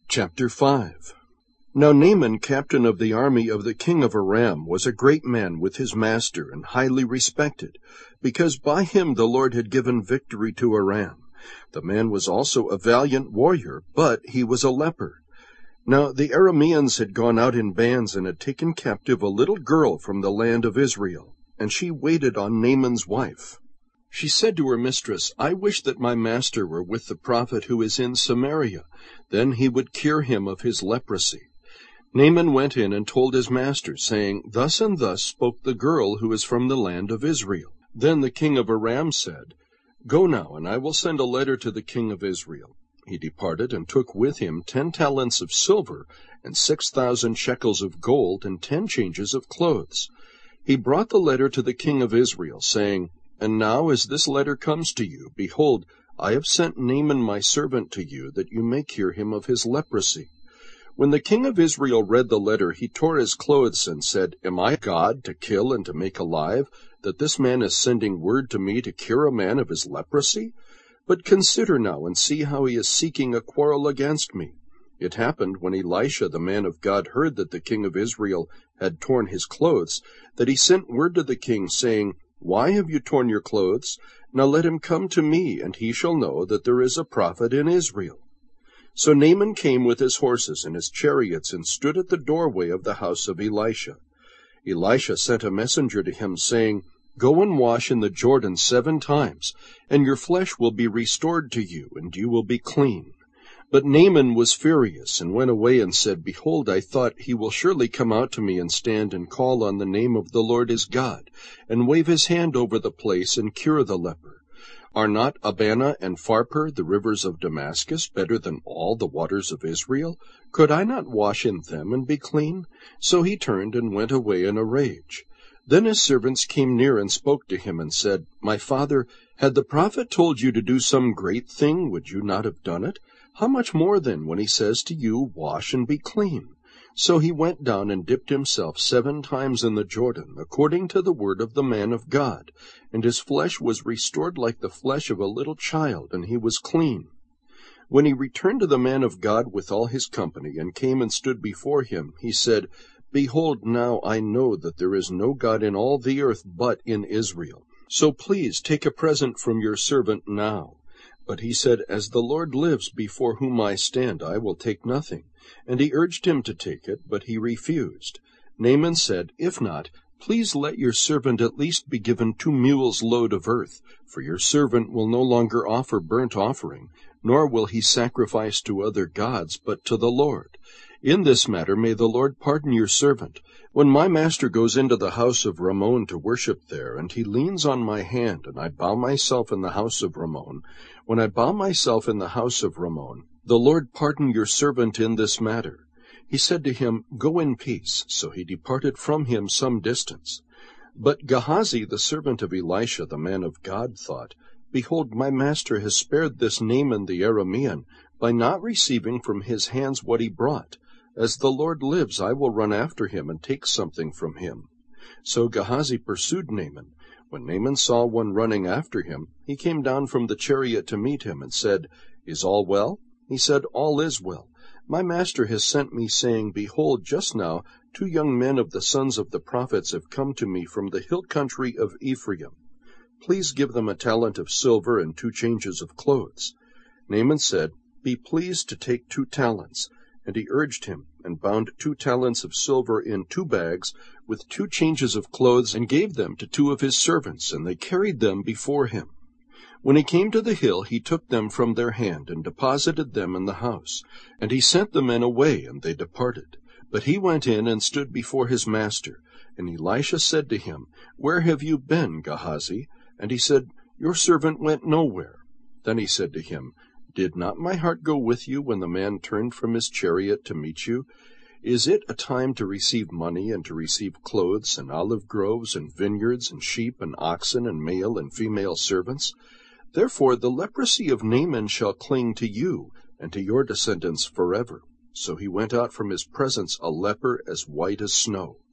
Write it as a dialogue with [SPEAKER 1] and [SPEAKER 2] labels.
[SPEAKER 1] Chapter 5. Now Naaman, captain of the army of the king of Aram, was a great man with his master, and highly respected, because by him the Lord had given victory to Aram. The man was also a valiant warrior, but he was a leper. Now the Arameans had gone out in bands and had taken captive a little girl from the land of Israel, and she waited on Naaman's wife. She said to her mistress, I wish that my master were with the prophet who is in Samaria. Then he would cure him of his leprosy. Naaman went in and told his master, saying, Thus and thus spoke the girl who is from the land of Israel. Then the king of Aram said, Go now, and I will send a letter to the king of Israel. He departed and took with him 10 talents of silver, and 6,000 shekels of gold, and 10 changes of clothes. He brought the letter to the king of Israel, saying, And now as this letter comes to you, behold, I have sent Naaman my servant to you, that you may cure him of his leprosy. When the king of Israel read the letter, he tore his clothes and said, Am I God to kill and to make alive, that this man is sending word to me to cure a man of his leprosy? But consider now and see how he is seeking a quarrel against me. It happened, when Elisha the man of God heard that the king of Israel had torn his clothes, that he sent word to the king, saying, Why have you torn your clothes? Now let him come to me, and he shall know that there is a prophet in Israel. So Naaman came with his horses and his chariots, and stood at the doorway of the house of Elisha. Elisha sent a messenger to him, saying, Go and wash in the Jordan 7 times, and your flesh will be restored to you, and you will be clean. But Naaman was furious, and went away and said, Behold, I thought, he will surely come out to me and stand and call on the name of the Lord his God, and wave his hand over the place and cure the leper. Are not Abana and Pharpar, the rivers of Damascus, better than all the waters of Israel? Could I not wash in them and be clean? So he turned and went away in a rage. Then his servants came near and spoke to him, and said, My father, had the prophet told you to do some great thing, would you not have done it? How much more then, when he says to you, Wash and be clean? So he went down and dipped himself 7 times in the Jordan, according to the word of the man of God, and his flesh was restored like the flesh of a little child, and he was clean. When he returned to the man of God with all his company, and came and stood before him, he said, Behold, now I know that there is no God in all the earth but in Israel. So please take a present from your servant now. But he said, As the Lord lives, before whom I stand, I will take nothing. And he urged him to take it, but he refused. Naaman said, If not, please let your servant at least be given 2 mules' load of earth, for your servant will no longer offer burnt offering, nor will he sacrifice to other gods, but to the Lord. In this matter may the Lord pardon your servant. When my master goes into the house of Rimmon to worship there, and he leans on my hand, and I bow myself in the house of Rimmon, when I bow myself in the house of Rimmon, the Lord pardon your servant in this matter. He said to him, Go in peace. So he departed from him some distance. But Gehazi, the servant of Elisha, the man of God, thought, Behold, my master has spared this Naaman the Aramean, by not receiving from his hands what he brought. As the Lord lives, I will run after him and take something from him. So Gehazi pursued Naaman. When Naaman saw one running after him, he came down from the chariot to meet him, and said, Is all well? He said, All is well. My master has sent me, saying, Behold, just now 2 young men of the sons of the prophets have come to me from the hill country of Ephraim. Please give them a talent of silver and 2 changes of clothes. Naaman said, Be pleased to take 2 talents. And he urged him, and bound 2 talents of silver in 2 bags, with 2 changes of clothes, and gave them to 2 of his servants, and they carried them before him. When he came to the hill, he took them from their hand, and deposited them in the house. And he sent the men away, and they departed. But he went in and stood before his master. And Elisha said to him, Where have you been, Gehazi? And he said, Your servant went nowhere. Then he said to him, Did not my heart go with you when the man turned from his chariot to meet you? Is it a time to receive money, and to receive clothes, and olive groves, and vineyards, and sheep, and oxen, and male and female servants? Therefore the leprosy of Naaman shall cling to you, and to your descendants forever. So he went out from his presence a leper as white as snow.